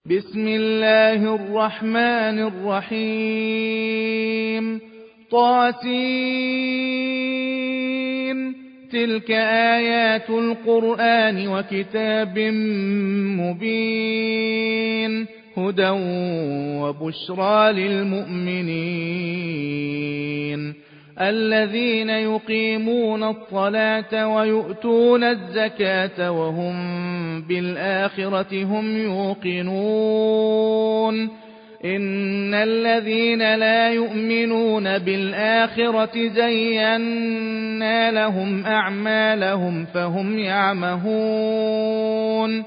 بسم الله الرحمن الرحيم طاسين تلك آيات القرآن وكتاب مبين هدى وبشرى للمؤمنين الذين يقيمون الصلاة ويؤتون الزكاة وهم بالآخرة هم يوقنون إن الذين لا يؤمنون بالآخرة زينا لهم أعمالهم فهم يعمهون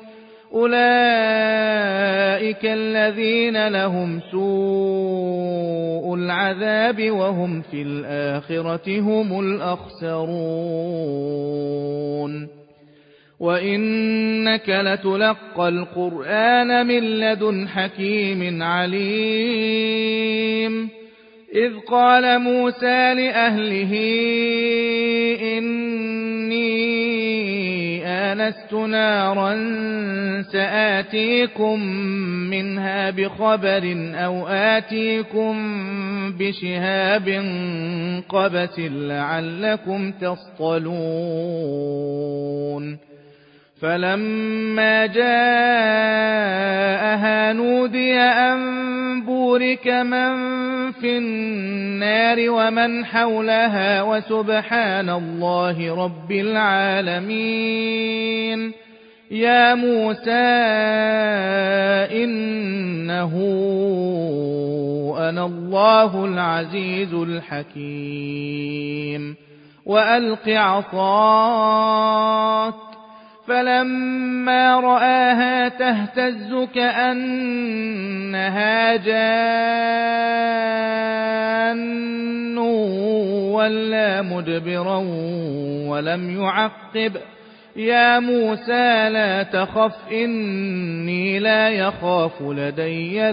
أولئك الذين لهم سوء العذاب وهم في الآخرة هم الأخسرون وإنك لتلقى القرآن من لدن حكيم عليم إذ قال موسى لأهله إني آنست نارا سآتيكم منها بخبر أو آتيكم بشهاب قبس لعلكم تصطلون فلما جاءها نودي أن بورك من في النار ومن حولها وسبحان الله رب العالمين يا موسى إنه أنا الله العزيز الحكيم وألق عصاك فلما رآها تهتز كأنها جان ولا مدبرا ولم يعقب يا موسى لا تخف إني لا يخاف لدي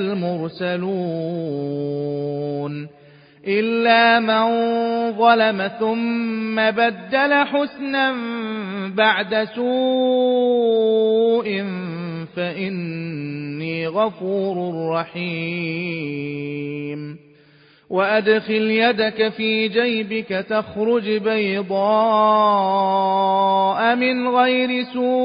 المرسلون إلا من ظلم ثم بدل حسنا بعد سوء فإني غفور رحيم وأدخل يدك في جيبك تخرج بيضاء من غير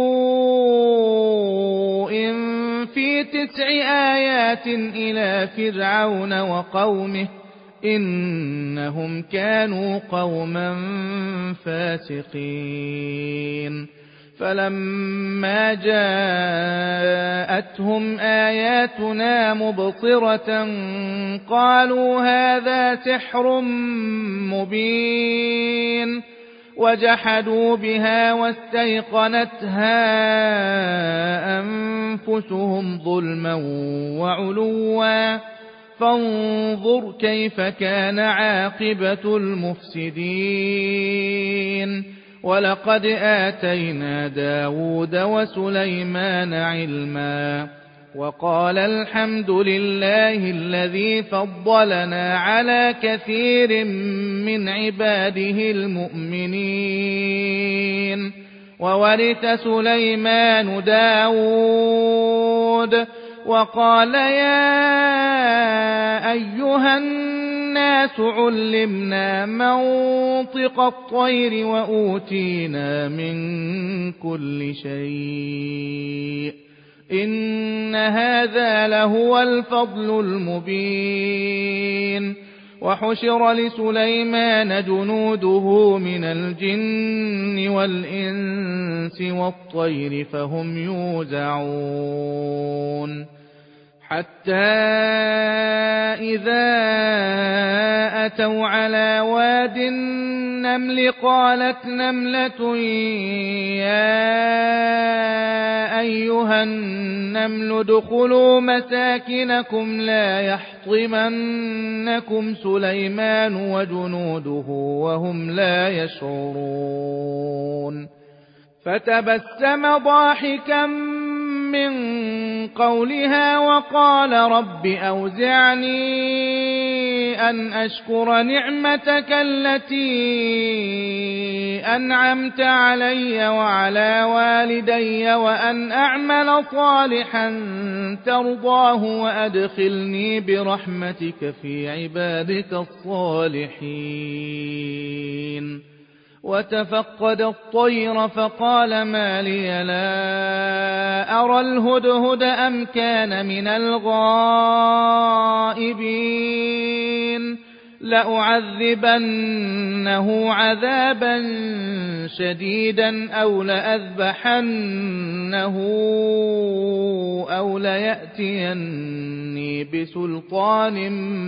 سوء في 9 آيات إلى فرعون وقومه إنهم كانوا قوما فاسقين فلما جاءتهم آياتنا مبصرة قالوا هذا سحر مبين وجحدوا بها واستيقنتها أنفسهم ظلما وعلوا فانظر كيف كان عاقبة المفسدين ولقد آتينا داود وسليمان علما وقال الحمد لله الذي فضلنا على كثير من عباده المؤمنين وورث سليمان داود وقال يا أيها الناس علمنا منطق الطير وأوتينا من كل شيء إن هذا لهو الفضل المبين وحشر لسليمان جنوده من الجن والإنس والطير فهم يوزعون حتى إذا أتوا على واد النمل قالت نملة يا أيها النمل ادخلوا مساكنكم لا يحطمنكم سليمان وجنوده وهم لا يشعرون فتبسم ضاحكا من قولها وقال رب أوزعني أن أشكر نعمتك التي أنعمت علي وعلى والدي وأن أعمل صالحا ترضاه وأدخلني برحمتك في عبادك الصالحين. وتفقد الطير فقال ما لي لا أرى الهدهد أم كان من الغائبين لأعذبنه عذابا شديدا أو لأذبحنه أو ليأتيني بسلطان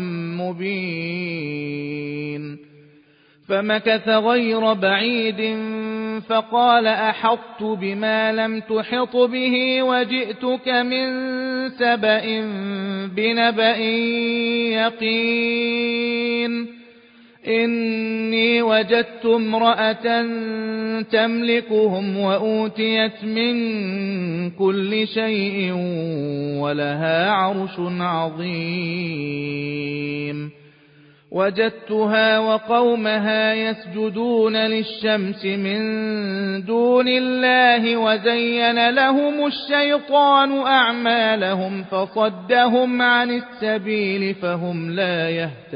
مبين. فمكث غير بعيد فقال أحطت بما لم تحط به وجئتك من سبأ بنبأ يقين. إني وجدت امرأة تملكهم وأوتيت من كل شيء ولها عرش عظيم. وجدتها وقومها يسجدون للشمس من دون الله وزين لهم الشيطان أعمالهم فصدهم عن السبيل فهم لا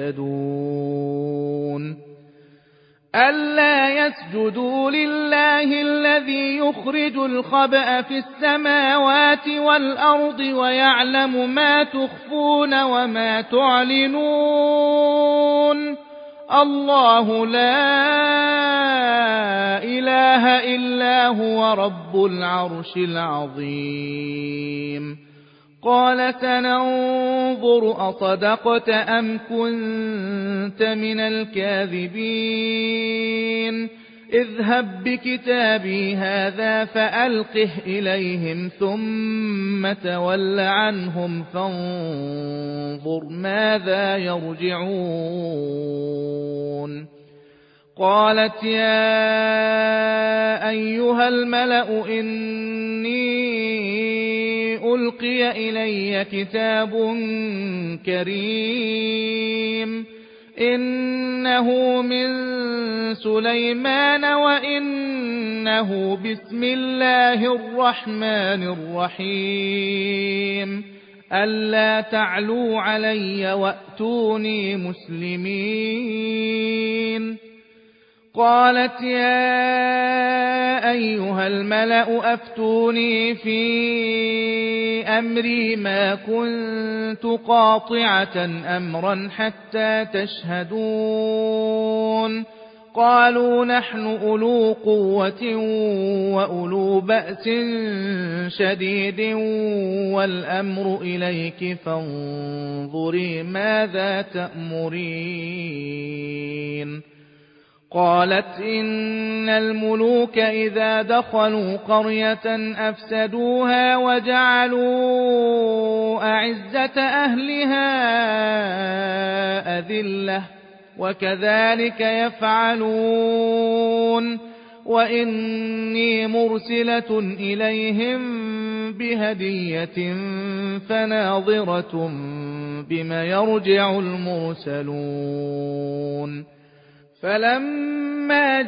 يهتدون. ألا يسجدوا لله الذي يخرج الخبأ في السماوات والأرض ويعلم ما تخفون وما تعلنون. الله لا إله إلا هو رب العرش العظيم. قال سننظر أصدقت أم كنت من الكاذبين. اذهب بكتابي هذا فألقه إليهم ثم تول عنهم فانظر ماذا يرجعون. قالت يا أيها الملأ إني ألقي إلي كتاب كريم إنه من سليمان وإنه بسم الله الرحمن الرحيم. ألا تعلوا علي وأتوني مسلمين. قالت يا أيها الملأ أفتوني في أمري ما كنت قاطعة أمرا حتى تشهدون. قالوا نحن أولو قوة وأولو بأس شديد والأمر إليك فانظري ماذا تأمرين. قالت إن الملوك إذا دخلوا قرية أفسدوها وجعلوا أعزة أهلها أذلة وكذلك يفعلون. وإني مرسلة إليهم بهدية فناظرة بما يرجع المرسلون. فلما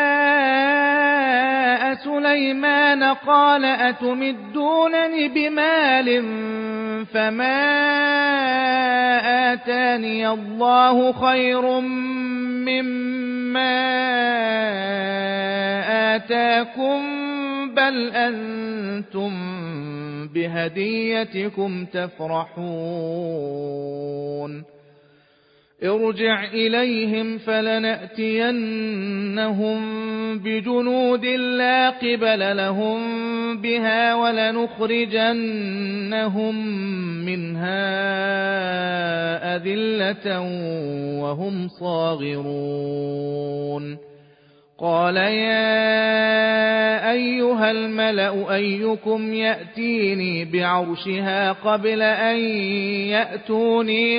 جاء سليمان قال أتمدونني بمال فما آتاني الله خير مما آتاكم بل أنتم بهديتكم تفرحون. ارجع إليهم فلنأتينهم بجنود لا قبل لهم بها ولنخرجنهم منها أذلة وهم صاغرون. قال يا أيها الملأ أيكم يأتيني بعرشها قبل أن يأتوني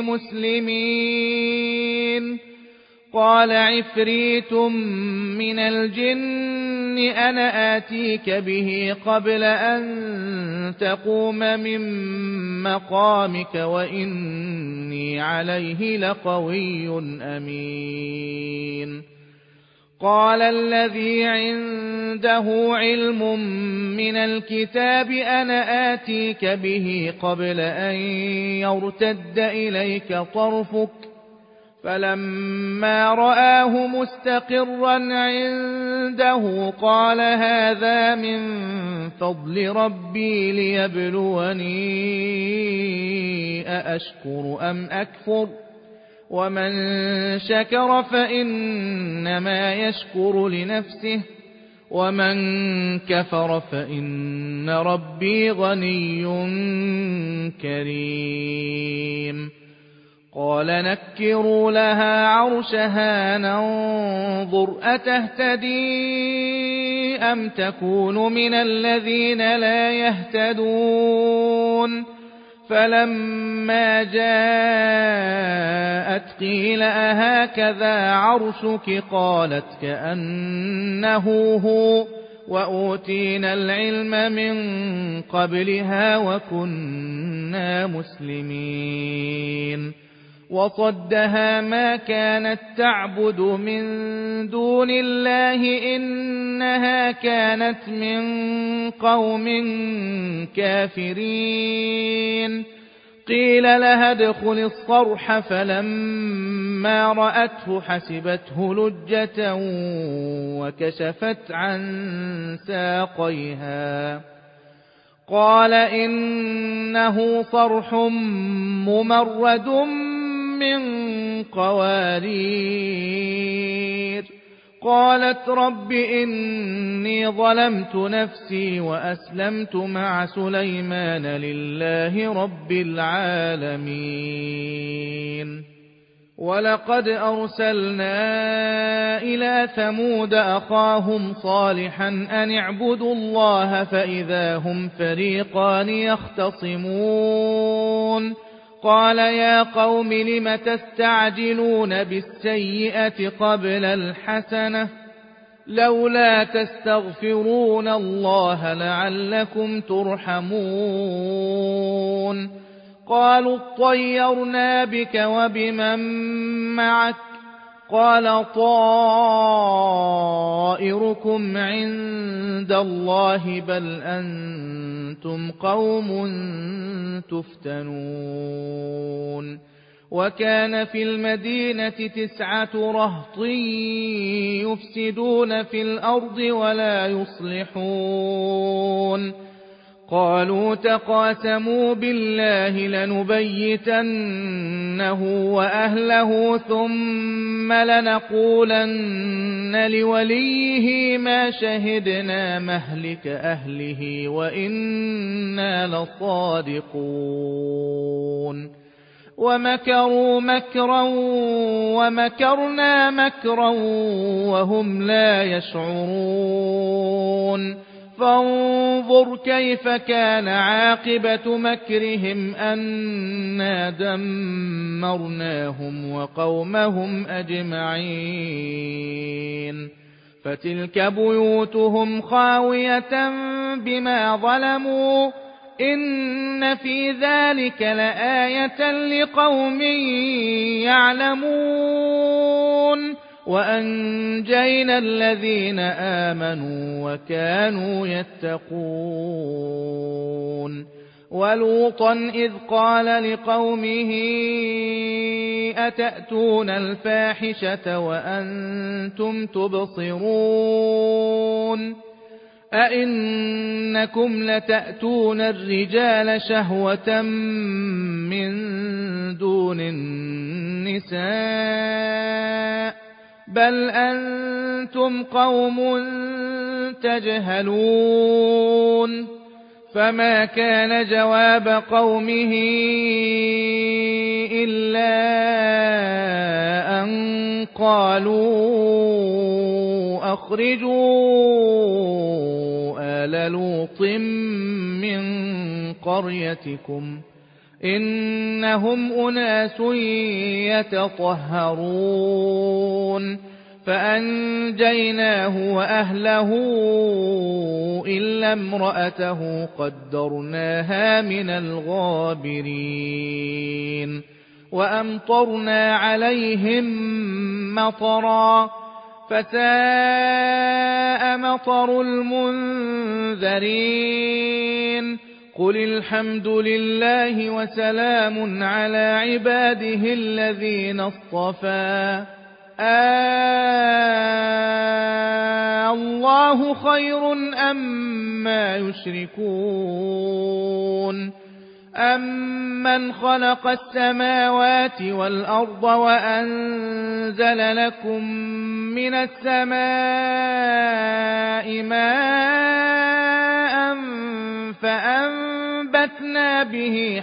مسلمين. قال عفريت من الجن أنا آتيك به قبل أن تقوم من مقامك وإني عليه لقوي أمين. قال الذي عنده علم من الكتاب أنا آتيك به قبل أن يرتد إليك طرفك فلما رآه مستقرا عنده قال هذا من فضل ربي ليبلوني أأشكر أم أكفر ومن شكر فإنما يشكر لنفسه ومن كفر فإن ربي غني كريم. قال نكروا لها عرشها ننظر أتهتدي أم تكون من الذين لا يهتدون فلما جاءت قيل أهكذا عرشك قالت كأنه هو وأوتينا العلم من قبلها وكنا مسلمين. وصدها ما كانت تعبد من دون الله إنها كانت من قوم كافرين. قيل لها ادخل الصرح فلما رأته حسبته لجة وكشفت عن ساقيها قال إنه صرح ممرد من قوارير. قالت رب إني ظلمت نفسي وأسلمت مع سليمان لله رب العالمين. ولقد أرسلنا إلى ثمود أخاهم صالحا أن اعبدوا الله فإذا هم فريقان يختصمون. قال يا قوم لم تستعجلون بالسيئة قبل الحسنة لولا تستغفرون الله لعلكم ترحمون. قالوا اطيرنا بك وبمن معك قال طائركم عند الله بل أنتم قوم تفتنون. وكان في المدينة 9 رهط يفسدون في الأرض ولا يصلحون. قالوا تقاسموا بالله لنبيتنه وأهله ثم لنقولن لوليه ما شهدنا مهلك أهله وإنا لصادقون. ومكروا مكرا ومكرنا مكرا وهم لا يشعرون. فانظر كيف كان عاقبة مكرهم أنا دمرناهم وقومهم أجمعين. فتلك بيوتهم خاوية بما ظلموا إن في ذلك لآية لقوم يعلمون. وأنجينا الذين آمنوا وكانوا يتقون. ولوطا إذ قال لقومه أتأتون الفاحشة وأنتم تبصرون أئنكم لتأتون الرجال شهوة من دون النساء بل أنتم قوم تجهلون. فما كان جواب قومه إلا أن قالوا أخرجوا آل لوط من قريتكم إنهم أناس يتطهرون. فأنجيناه وأهله إلا امرأته قدرناها من الغابرين وأمطرنا عليهم مطرا فساء مطر المنذرين قل الحمد لله وسلام على عباده الذين اصطفى الله خير أما يشركون أمن خلق السماوات والأرض وأنزل لكم من السماء ماء فأنبتنا به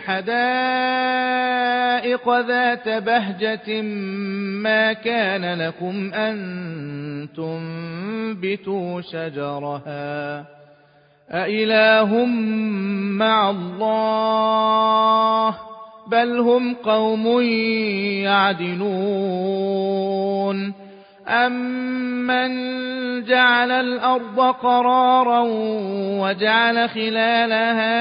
حدائق ذات بهجة ما كان لكم أن تنبتوا شجرها أإله مع الله بل هم قوم يعدلون أمن جعل الأرض قرارا وجعل خلالها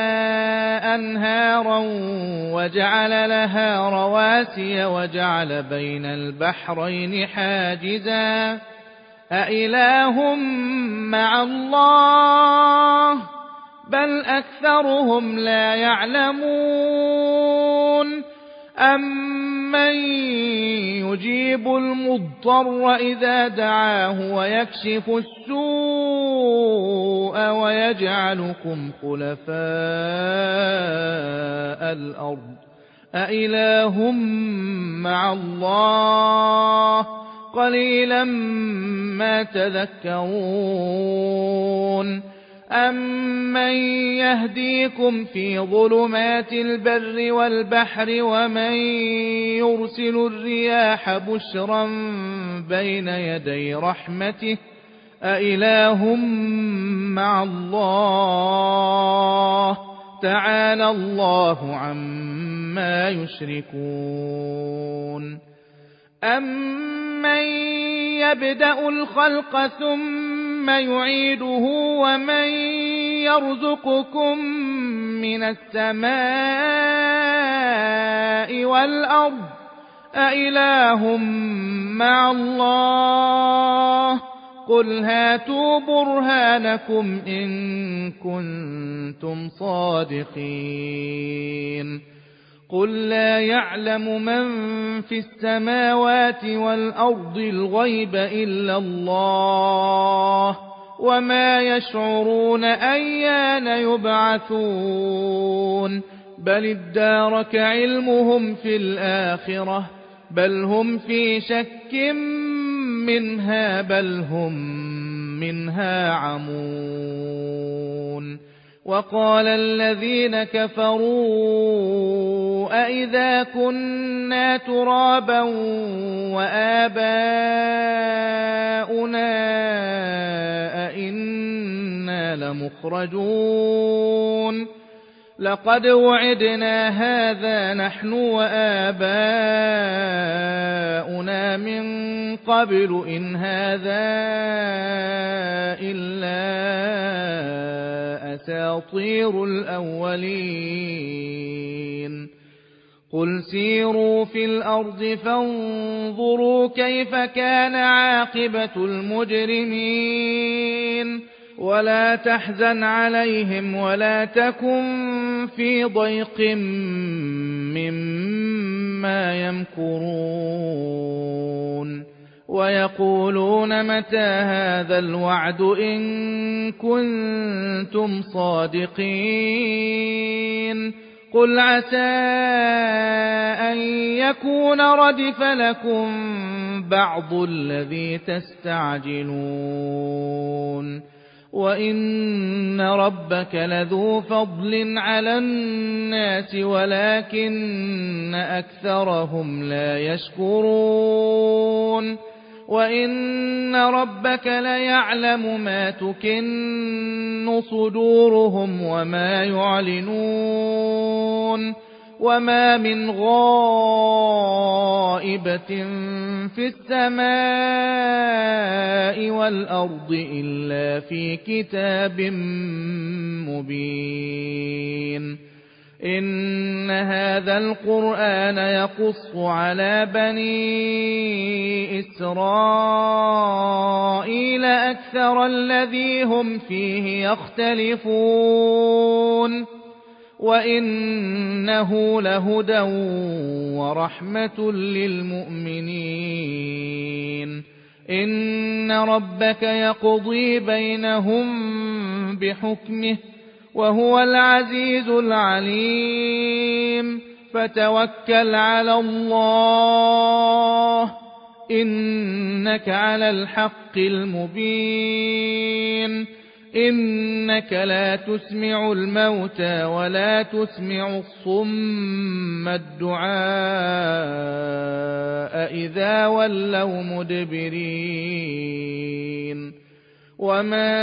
أنهارا وجعل لها رواسي وجعل بين البحرين حاجزا أإله مع الله بل أكثرهم لا يعلمون أمن يجيب المضطر إذا دعاه ويكشف السوء ويجعلكم خلفاء الأرض أإله مع الله قليلا ما تذكرون أمن يهديكم في ظلمات البر والبحر ومن يرسل الرياح بشرا بين يدي رحمته أإله مع الله تعالى الله عما يشركون أمن يبدأ الخلق ثم يعيده ومن يرزقكم من السماء والأرض أإله مع الله قل هاتوا برهانكم إن كنتم صادقين قل لا يعلم من في السماوات والأرض الغيب إلا الله وما يشعرون أيان يبعثون بل ادارك علمهم في الآخرة بل هم في شك منها بل هم منها عمون وقال الذين كفروا أئذا كنا ترابا وآباؤنا أئنا لمخرجون لقد وعدنا هذا نحن وآباؤنا من قبل إن هذا إلا أساطير الأولين قل سيروا في الأرض فانظروا كيف كان عاقبة المجرمين ولا تحزن عليهم ولا تكن في ضيق مما يمكرون ويقولون متى هذا الوعد إن كنتم صادقين قل عسى أن يكون ردف لكم بعض الذي تستعجلون وإن ربك لذو فضل على الناس ولكن أكثرهم لا يشكرون وإن ربك ليعلم ما تكن صدورهم وما يعلنون وما من غائبة في السماء والأرض إلا في كتاب مبين إن هذا القرآن يقص على بني إسرائيل أكثر الذي هم فيه يختلفون وإنه لهدى ورحمة للمؤمنين إن ربك يقضي بينهم بحكمه وهو العزيز العليم فتوكل على الله إنك على الحق المبين إنك لا تسمع الموتى ولا تسمع الصم الدعاء إذا ولوا مدبرين وما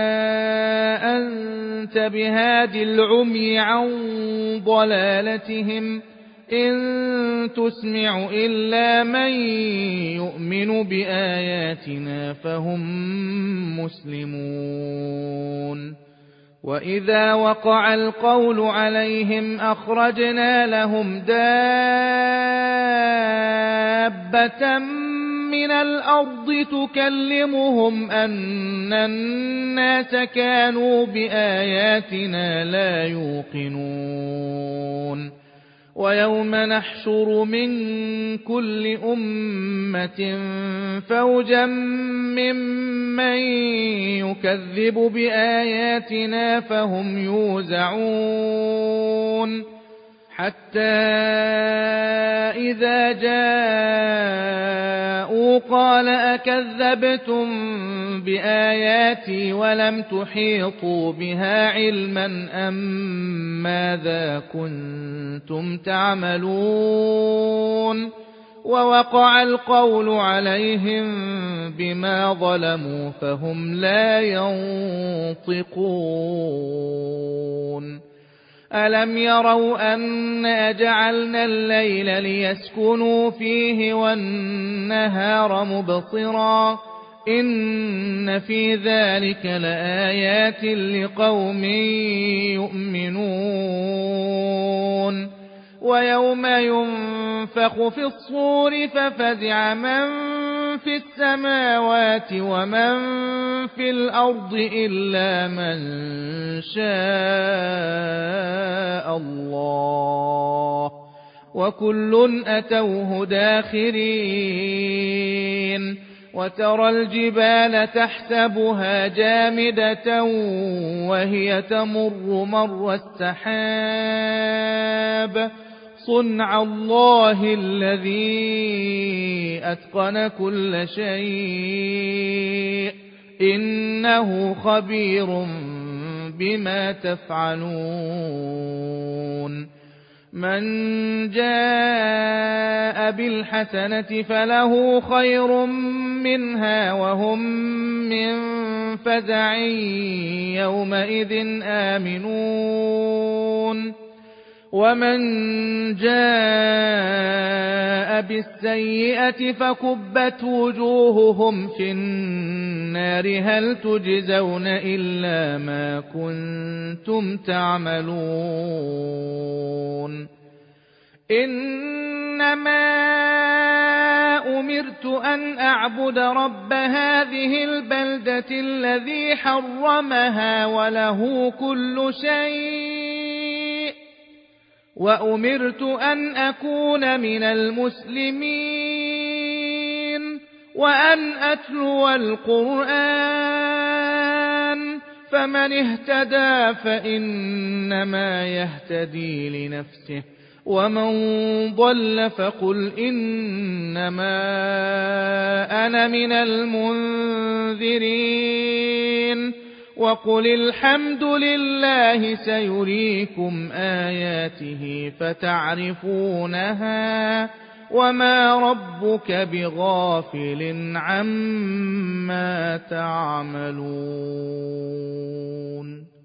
أنت بهاد العمي عن ضلالتهم إن تسمع إلا من يؤمن بآياتنا فهم مسلمون وإذا وقع القول عليهم أخرجنا لهم دابة من الأرض تكلمهم أن الناس كانوا بآياتنا لا يوقنون ويوم نحشر من كل أمة فوجا ممن يكذب بآياتنا فهم يوزعون حتى إذا جاءوا قال أكذبتم بآياتي ولم تحيطوا بها علما أم ماذا كنتم تعملون ووقع القول عليهم بما ظلموا فهم لا ينطقون ألم يروا أنا جعلنا الليل ليسكنوا فيه والنهار مبصرا إن في ذلك لآيات لقوم يؤمنون ويوم ينفخ في الصور ففزع من في السماوات ومن في الأرض إلا من شاء الله وكل أتوه داخرين وترى الجبال تحسبها جامدة وهي تمر مر السحاب صنع الله الذي أتقن كل شيء إنه خبير بما تفعلون من جاء بالحسنة فله خير منها وهم من فزع يومئذ آمنون ومن جاء بالسيئة فكبت وجوههم في النار هل تجزون إلا ما كنتم تعملون إنما أمرت أن أعبد رب هذه البلدة الذي حرمها وله كل شيء وأمرت أن أكون من المسلمين وأن أتلو القرآن فمن اهتدى فإنما يهتدي لنفسه ومن ضل فقل إنما أنا من المنذرين وقل الحمد لله سيريكم آياته فتعرفونها وما ربك بغافل عما تعملون